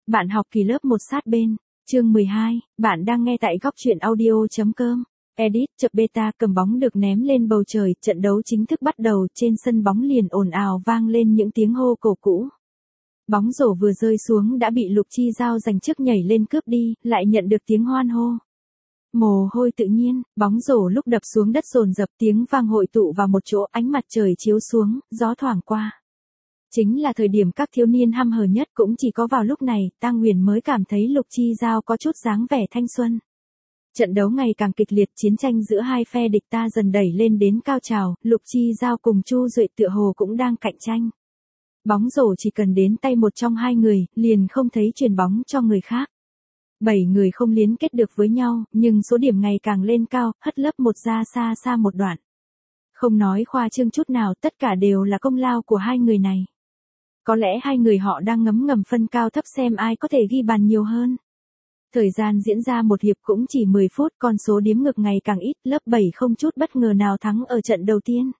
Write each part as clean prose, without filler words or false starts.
Bạn học kỳ lớp 1 sát bên, chương 12, bạn đang nghe tại góc truyện audio.com. Edit chập beta cầm bóng được ném lên bầu trời, trận đấu chính thức bắt đầu, trên sân bóng liền ồn ào vang lên những tiếng hô cổ vũ. Bóng rổ vừa rơi xuống đã bị Lục Chi Giao giành trước nhảy lên cướp đi, lại nhận được tiếng hoan hô. Mồ hôi tự nhiên, bóng rổ lúc đập xuống đất dồn dập, tiếng vang hội tụ vào một chỗ, ánh mặt trời chiếu xuống, gió thoảng qua. Chính là thời điểm các thiếu niên hăm hở nhất, cũng chỉ có vào lúc này, Tang Huyền mới cảm thấy Lục Chi Giao có chút dáng vẻ thanh xuân. Trận đấu ngày càng kịch liệt, chiến tranh giữa hai phe địch ta dần đẩy lên đến cao trào, Lục Chi Giao cùng Chu Duệ tựa hồ cũng đang cạnh tranh. Bóng rổ chỉ cần đến tay một trong hai người, liền không thấy chuyền bóng cho người khác. 7 người không liên kết được với nhau, nhưng số điểm ngày càng lên cao, hất lớp một ra xa xa một đoạn. Không nói khoa trương chút nào, tất cả đều là công lao của hai người này. Có lẽ hai người họ đang ngấm ngầm phân cao thấp xem ai có thể ghi bàn nhiều hơn. Thời gian diễn ra một hiệp cũng chỉ 10 phút, con số điếm ngược ngày càng ít, lớp 7 không chút bất ngờ nào thắng ở trận đầu tiên.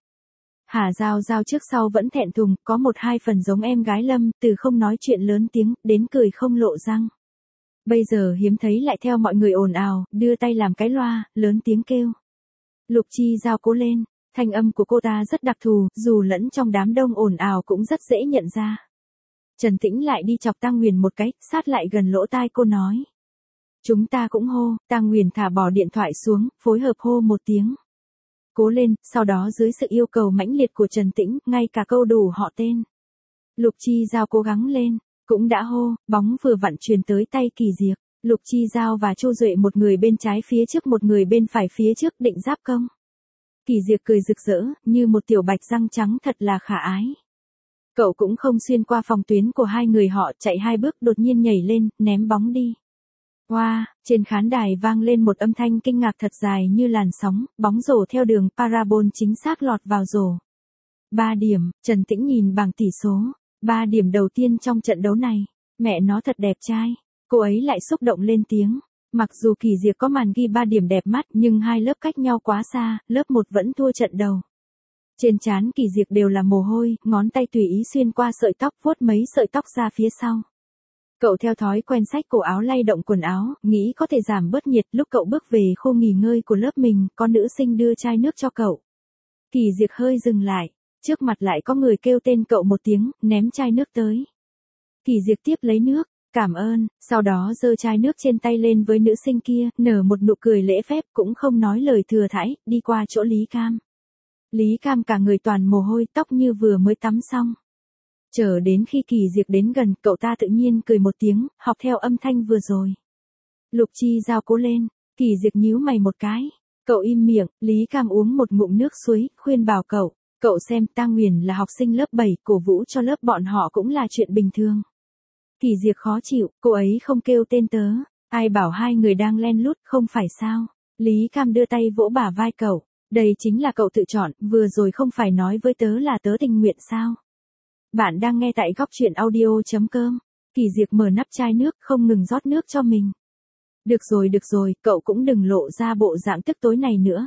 Hà Giao Giao trước sau vẫn thẹn thùng, có 1-2 phần giống em gái Lâm, từ không nói chuyện lớn tiếng, đến cười không lộ răng. Bây giờ hiếm thấy lại theo mọi người ồn ào, đưa tay làm cái loa, lớn tiếng kêu. Lục Chi Giao cố lên, thanh âm của cô ta rất đặc thù, dù lẫn trong đám đông ồn ào cũng rất dễ nhận ra. Trần Tĩnh lại đi chọc Tang Huyền một cái, sát lại gần lỗ tai cô nói. Chúng ta cũng hô, Tang Huyền thả bỏ điện thoại xuống, phối hợp hô một tiếng. Cố lên, sau đó dưới sự yêu cầu mãnh liệt của Trần Tĩnh, ngay cả câu đủ họ tên. Lục Chi Giao cố gắng lên, cũng đã hô, bóng vừa vặn truyền tới tay Kỳ Diệp. Lục Chi Giao và Chu Duệ một người bên trái phía trước một người bên phải phía trước định giáp công. Kỳ Diệp cười rực rỡ, như một tiểu bạch răng trắng thật là khả ái. Cậu cũng không xuyên qua phòng tuyến của hai người họ, chạy 2 bước đột nhiên nhảy lên, ném bóng đi. Wow, trên khán đài vang lên một âm thanh kinh ngạc thật dài như làn sóng, bóng rổ theo đường parabol chính xác lọt vào rổ. 3 điểm, Trần Tĩnh nhìn bảng tỷ số, 3 điểm đầu tiên trong trận đấu này, mẹ nó thật đẹp trai, cô ấy lại xúc động lên tiếng. Mặc dù Kỳ Diệp có màn ghi 3 điểm đẹp mắt nhưng hai lớp cách nhau quá xa, lớp 1 vẫn thua trận đầu. Trên trán Kỳ Diệp đều là mồ hôi, ngón tay tùy ý xuyên qua sợi tóc vuốt mấy sợi tóc ra phía sau. Cậu theo thói quen xách cổ áo lay động quần áo, nghĩ có thể giảm bớt nhiệt. Lúc cậu bước về khu nghỉ ngơi của lớp mình, có nữ sinh đưa chai nước cho cậu. Kỳ Diệp hơi dừng lại, trước mặt lại có người kêu tên cậu một tiếng, ném chai nước tới. Kỳ Diệp tiếp lấy nước, cảm ơn, sau đó giơ chai nước trên tay lên với nữ sinh kia, nở một nụ cười lễ phép, cũng không nói lời thừa thãi, đi qua chỗ Lý Cam. Lý Cam cả người toàn mồ hôi, tóc như vừa mới tắm xong. Chờ đến khi Kỳ Diệp đến gần, cậu ta tự nhiên cười một tiếng, học theo âm thanh vừa rồi. Lục Chi Giao cố lên, Kỳ Diệp nhíu mày một cái. Cậu im miệng, Lý Cam uống một ngụm nước suối, khuyên bảo cậu xem Tang Huyền là học sinh lớp 7, cổ vũ cho lớp bọn họ cũng là chuyện bình thường. Kỳ Diệp khó chịu, cô ấy không kêu tên tớ, ai bảo hai người đang len lút, không phải sao. Lý Cam đưa tay vỗ bả vai cậu, đây chính là cậu tự chọn, vừa rồi không phải nói với tớ là tớ tình nguyện sao. Bạn đang nghe tại góc truyện audio.com. Kỳ Diệp mở nắp chai nước, không ngừng rót nước cho mình. Được rồi, cậu cũng đừng lộ ra bộ dạng tức tối này nữa.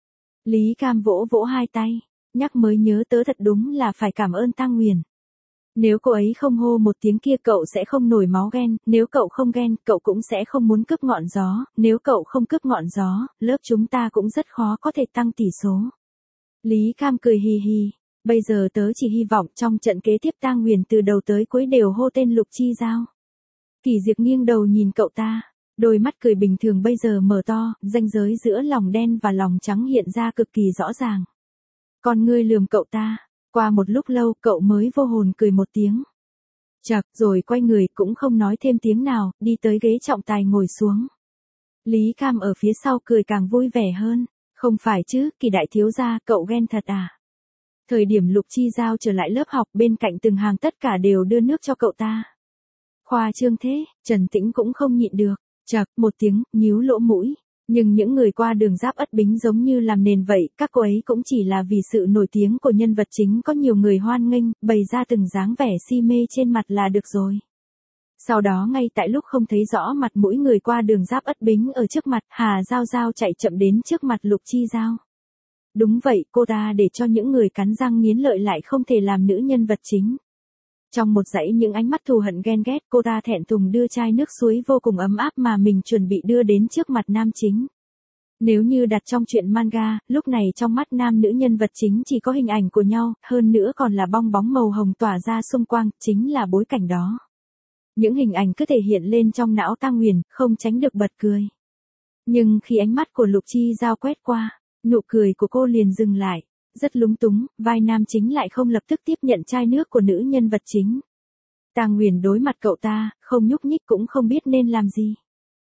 Lý Cam vỗ vỗ hai tay, nhắc mới nhớ tớ thật đúng là phải cảm ơn Tang Huyền. Nếu cô ấy không hô một tiếng kia cậu sẽ không nổi máu ghen, nếu cậu không ghen, cậu cũng sẽ không muốn cướp ngọn gió, nếu cậu không cướp ngọn gió, lớp chúng ta cũng rất khó có thể tăng tỷ số. Lý Cam cười hì hì. Bây giờ tớ chỉ hy vọng trong trận kế tiếp Tang Huyền từ đầu tới cuối đều hô tên Lục Chi Giao. Kỳ Diệp nghiêng đầu nhìn cậu ta, đôi mắt cười bình thường bây giờ mở to, ranh giới giữa lòng đen và lòng trắng hiện ra cực kỳ rõ ràng. Con ngươi lườm cậu ta, qua một lúc lâu cậu mới vô hồn cười một tiếng. Chậc, rồi quay người cũng không nói thêm tiếng nào, đi tới ghế trọng tài ngồi xuống. Lý Cam ở phía sau cười càng vui vẻ hơn, không phải chứ, Kỳ đại thiếu gia, cậu ghen thật à? Thời điểm Lục Chi Giao trở lại lớp học, bên cạnh từng hàng tất cả đều đưa nước cho cậu ta. Khoa trương thế, Trần Tĩnh cũng không nhịn được, chậc, một tiếng, nhíu lỗ mũi. Nhưng những người qua đường Giáp Ất Bính giống như làm nền vậy, các cô ấy cũng chỉ là vì sự nổi tiếng của nhân vật chính có nhiều người hoan nghênh, bày ra từng dáng vẻ si mê trên mặt là được rồi. Sau đó ngay tại lúc không thấy rõ mặt mũi người qua đường Giáp Ất Bính ở trước mặt, Hà Giao Giao chạy chậm đến trước mặt Lục Chi Giao. Đúng vậy, cô ta để cho những người cắn răng nghiến lợi lại không thể làm nữ nhân vật chính. Trong một dãy những ánh mắt thù hận ghen ghét, cô ta thẹn thùng đưa chai nước suối vô cùng ấm áp mà mình chuẩn bị đưa đến trước mặt nam chính. Nếu như đặt trong truyện manga, lúc này trong mắt nam nữ nhân vật chính chỉ có hình ảnh của nhau, hơn nữa còn là bong bóng màu hồng tỏa ra xung quanh, chính là bối cảnh đó. Những hình ảnh cứ thể hiện lên trong não Tang Nguyền, không tránh được bật cười. Nhưng khi ánh mắt của Lục Chi Giao quét qua, nụ cười của cô liền dừng lại. Rất lúng túng, vai nam chính lại không lập tức tiếp nhận chai nước của nữ nhân vật chính. Tang Nguyền đối mặt cậu ta, không nhúc nhích cũng không biết nên làm gì.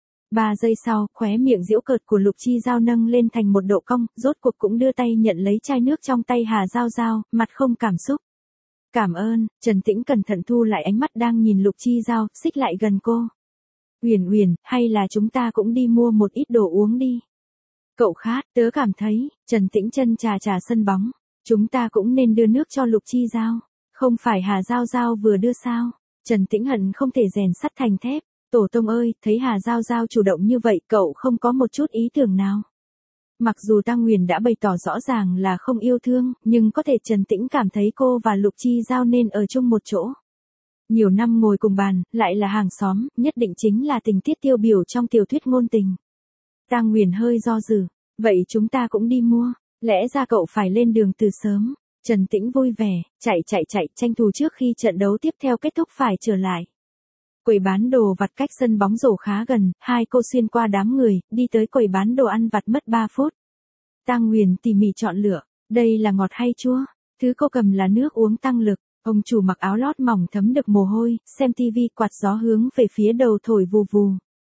3 giây sau, khóe miệng giễu cợt của Lục Chi Giao nâng lên thành một độ cong, rốt cuộc cũng đưa tay nhận lấy chai nước trong tay Hà Giao Giao, mặt không cảm xúc. Cảm ơn, Trần Tĩnh cẩn thận thu lại ánh mắt đang nhìn Lục Chi Giao, xích lại gần cô. Uyển Uyển, hay là chúng ta cũng đi mua một ít đồ uống đi. Cậu khát, tớ cảm thấy, Trần Tĩnh chân trà trà sân bóng. Chúng ta cũng nên đưa nước cho Lục Chi Giao. Không phải Hà Giao Giao vừa đưa sao? Trần Tĩnh hận không thể rèn sắt thành thép. Tổ tông ơi, thấy Hà Giao Giao chủ động như vậy cậu không có một chút ý tưởng nào. Mặc dù Tang Nguyền đã bày tỏ rõ ràng là không yêu thương, nhưng có thể Trần Tĩnh cảm thấy cô và Lục Chi Giao nên ở chung một chỗ. Nhiều năm ngồi cùng bàn, lại là hàng xóm, nhất định chính là tình tiết tiêu biểu trong tiểu thuyết ngôn tình. Tang Nguyền hơi do dự, vậy chúng ta cũng đi mua, lẽ ra cậu phải lên đường từ sớm. Trần Tĩnh vui vẻ, chạy, tranh thủ trước khi trận đấu tiếp theo kết thúc phải trở lại. Quầy bán đồ vặt cách sân bóng rổ khá gần, hai cô xuyên qua đám người, đi tới quầy bán đồ ăn vặt mất 3 phút. Tang Nguyền tỉ mỉ chọn lựa, đây là ngọt hay chua, thứ cô cầm là nước uống tăng lực. Ông chủ mặc áo lót mỏng thấm đực mồ hôi, xem tivi quạt gió hướng về phía đầu thổi vù vù.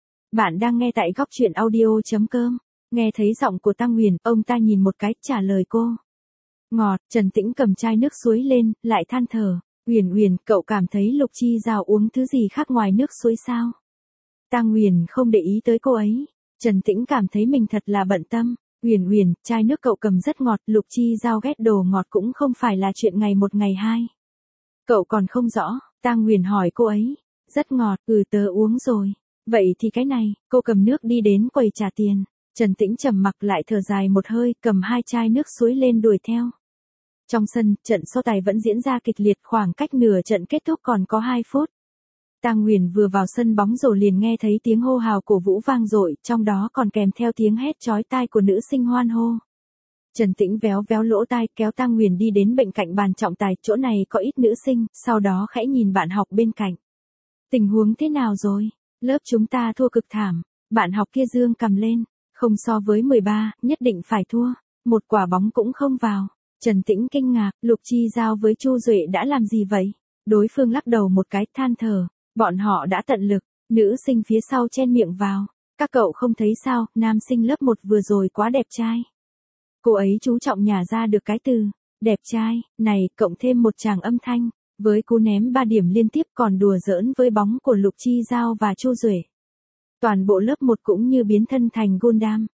Bạn đang nghe tại góc truyện audio.com. Nghe thấy giọng của Tang Nguyền, ông ta nhìn một cái, trả lời cô. Ngọt, Trần Tĩnh cầm chai nước suối lên, lại than thở. Uyển Uyển, cậu cảm thấy Lục Chi Giao uống thứ gì khác ngoài nước suối sao? Tang Nguyền không để ý tới cô ấy. Trần Tĩnh cảm thấy mình thật là bận tâm. Uyển Uyển, chai nước cậu cầm rất ngọt, Lục Chi Giao ghét đồ ngọt cũng không phải là chuyện ngày một ngày hai. Cậu còn không rõ, Tang Nguyền hỏi cô ấy. Rất ngọt, tớ uống rồi. Vậy thì cái này, cô cầm nước đi đến quầy trả tiền. Trần Tĩnh trầm mặc lại thở dài một hơi, cầm 2 chai nước suối lên đuổi theo. Trong sân, trận so tài vẫn diễn ra kịch liệt, khoảng cách nửa trận kết thúc còn có 2 phút. Tang Nguyền vừa vào sân bóng rổ liền nghe thấy tiếng hô hào cổ vũ vang dội, trong đó còn kèm theo tiếng hét chói tai của nữ sinh hoan hô. Trần Tĩnh véo véo lỗ tai, kéo Tang Nguyền đi đến bên cạnh bàn trọng tài, chỗ này có ít nữ sinh, sau đó khẽ nhìn bạn học bên cạnh. Tình huống thế nào rồi? Lớp chúng ta thua cực thảm. Bạn học kia giương cầm lên, không so với 13, nhất định phải thua. Một quả bóng cũng không vào. Trần Tĩnh kinh ngạc, Lục Chi Giao với Chu Duệ đã làm gì vậy? Đối phương lắc đầu một cái, than thở. Bọn họ đã tận lực. Nữ sinh phía sau chen miệng vào. Các cậu không thấy sao, nam sinh lớp 1 vừa rồi quá đẹp trai. Cô ấy chú trọng nhả ra được cái từ đẹp trai này, cộng thêm một tràng âm thanh, với cú ném 3 điểm liên tiếp còn đùa giỡn với bóng của Lục Chi Giao và Chu Duệ. Toàn bộ lớp 1 cũng như biến thân thành Gundam.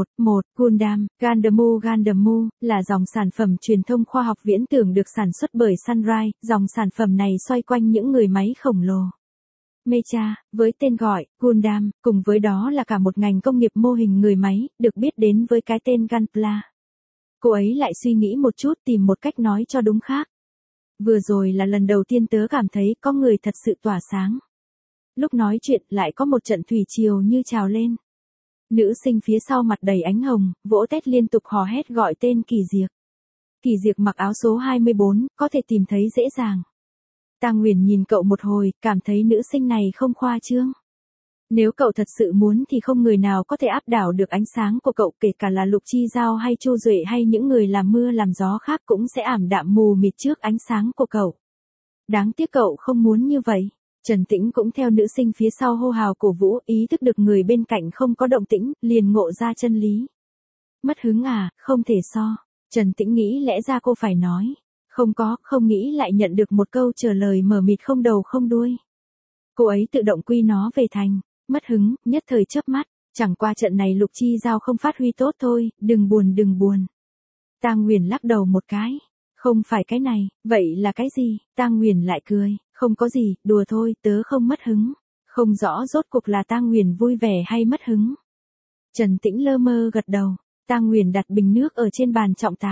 Gundam, Gandamu là dòng sản phẩm truyền thông khoa học viễn tưởng được sản xuất bởi Sunrise, dòng sản phẩm này xoay quanh những người máy khổng lồ. Mecha, với tên gọi Gundam, cùng với đó là cả một ngành công nghiệp mô hình người máy, được biết đến với cái tên Gunpla. Cô ấy lại suy nghĩ một chút, tìm một cách nói cho đúng khác. Vừa rồi là lần đầu tiên tớ cảm thấy có người thật sự tỏa sáng. Lúc nói chuyện lại có một trận thủy triều như trào lên. Nữ sinh phía sau mặt đầy ánh hồng, vỗ tét liên tục hò hét gọi tên Kỳ Diệc. Kỳ Diệc mặc áo số 24, có thể tìm thấy dễ dàng. Tang Nguyền nhìn cậu một hồi, cảm thấy nữ sinh này không khoa trương. Nếu cậu thật sự muốn thì không người nào có thể áp đảo được ánh sáng của cậu, kể cả là Lục Chi Giao hay Chu Duệ hay những người làm mưa làm gió khác cũng sẽ ảm đạm mù mịt trước ánh sáng của cậu. Đáng tiếc cậu không muốn như vậy. Trần Tĩnh cũng theo nữ sinh phía sau hô hào cổ vũ, ý thức được người bên cạnh không có động tĩnh, liền ngộ ra chân lý. Mất hứng à, không thể so. Trần Tĩnh nghĩ lẽ ra cô phải nói. Không nghĩ lại nhận được một câu trả lời mờ mịt không đầu không đuôi. Cô ấy tự động quy nó về thành mất hứng, nhất thời chớp mắt. Chẳng qua trận này Lục Chi Giao không phát huy tốt thôi, đừng buồn. Tang Nguyền lắc đầu một cái. Không phải cái này, vậy là cái gì? Tang Nguyền lại cười. Không có gì, đùa thôi, tớ không mất hứng. Không rõ rốt cuộc là Tang Nguyền vui vẻ hay mất hứng. Trần Tĩnh lơ mơ gật đầu. Tang Nguyền đặt bình nước ở trên bàn trọng tài.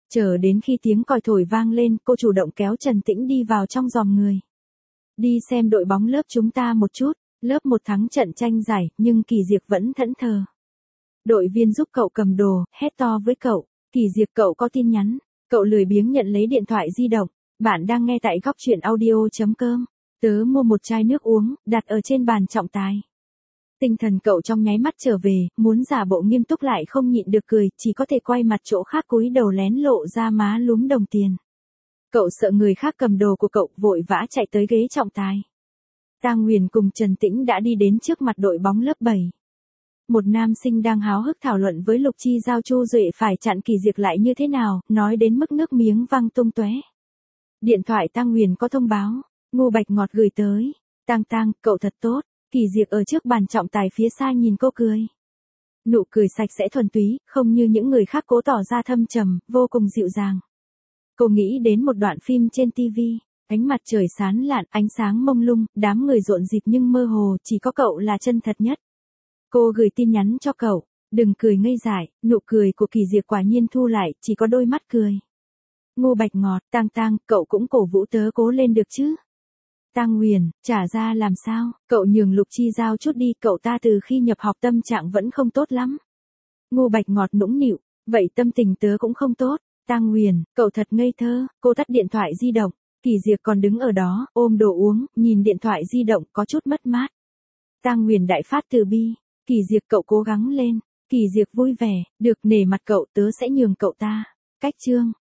Chờ đến khi tiếng còi thổi vang lên, cô chủ động kéo Trần Tĩnh đi vào trong dòng người. Đi xem đội bóng lớp chúng ta một chút, lớp 1 thắng trận tranh giải, nhưng Kỳ Diệp vẫn thẫn thờ. Đội viên giúp cậu cầm đồ, hét to với cậu, Kỳ Diệp cậu có tin nhắn. Cậu lười biếng nhận lấy điện thoại di động. Bạn đang nghe tại góc chuyện audio.com. Tớ mua một chai nước uống, đặt ở trên bàn trọng tài. Tinh thần cậu trong nháy mắt trở về, muốn giả bộ nghiêm túc lại không nhịn được cười, chỉ có thể quay mặt chỗ khác cúi đầu lén lộ ra má lúm đồng tiền. Cậu sợ người khác cầm đồ của cậu, vội vã chạy tới ghế trọng tài. Tang Huyền cùng Trần Tĩnh đã đi đến trước mặt đội bóng lớp 7. Một nam sinh đang háo hức thảo luận với Lục Chi Giao Chu Duệ phải chặn Kỳ Diệp lại như thế nào, nói đến mức nước miếng văng tung tóe. Điện thoại Tang Huyền có thông báo, Ngô Bạch Ngọt gửi tới. Tang, cậu thật tốt. Kỳ Diệp ở trước bàn trọng tài phía xa nhìn cô cười. Nụ cười sạch sẽ thuần túy, không như những người khác cố tỏ ra thâm trầm, vô cùng dịu dàng. Cô nghĩ đến một đoạn phim trên TV, ánh mặt trời sáng lạn, ánh sáng mông lung, đám người rộn rịp nhưng mơ hồ, chỉ có cậu là chân thật nhất. Cô gửi tin nhắn cho cậu, đừng cười ngây dại, nụ cười của Kỳ Diệp quả nhiên thu lại, chỉ có đôi mắt cười. Ngô Bạch Ngọt, Tang, cậu cũng cổ vũ tớ cố lên được chứ. Tang Huyền, trả ra làm sao, cậu nhường Lục Chi Giao chút đi, cậu ta từ khi nhập học tâm trạng vẫn không tốt lắm. Ngô Bạch Ngọt nũng nịu, vậy tâm tình tớ cũng không tốt. Tang Huyền, cậu thật ngây thơ, cô tắt điện thoại di động. Kỳ Diệp còn đứng ở đó, ôm đồ uống, nhìn điện thoại di động có chút mất mát. Tang Huyền đại phát từ bi, Kỳ Diệp cậu cố gắng lên. Kỳ Diệp vui vẻ, được nể mặt cậu tớ sẽ nhường cậu ta. Cách chương.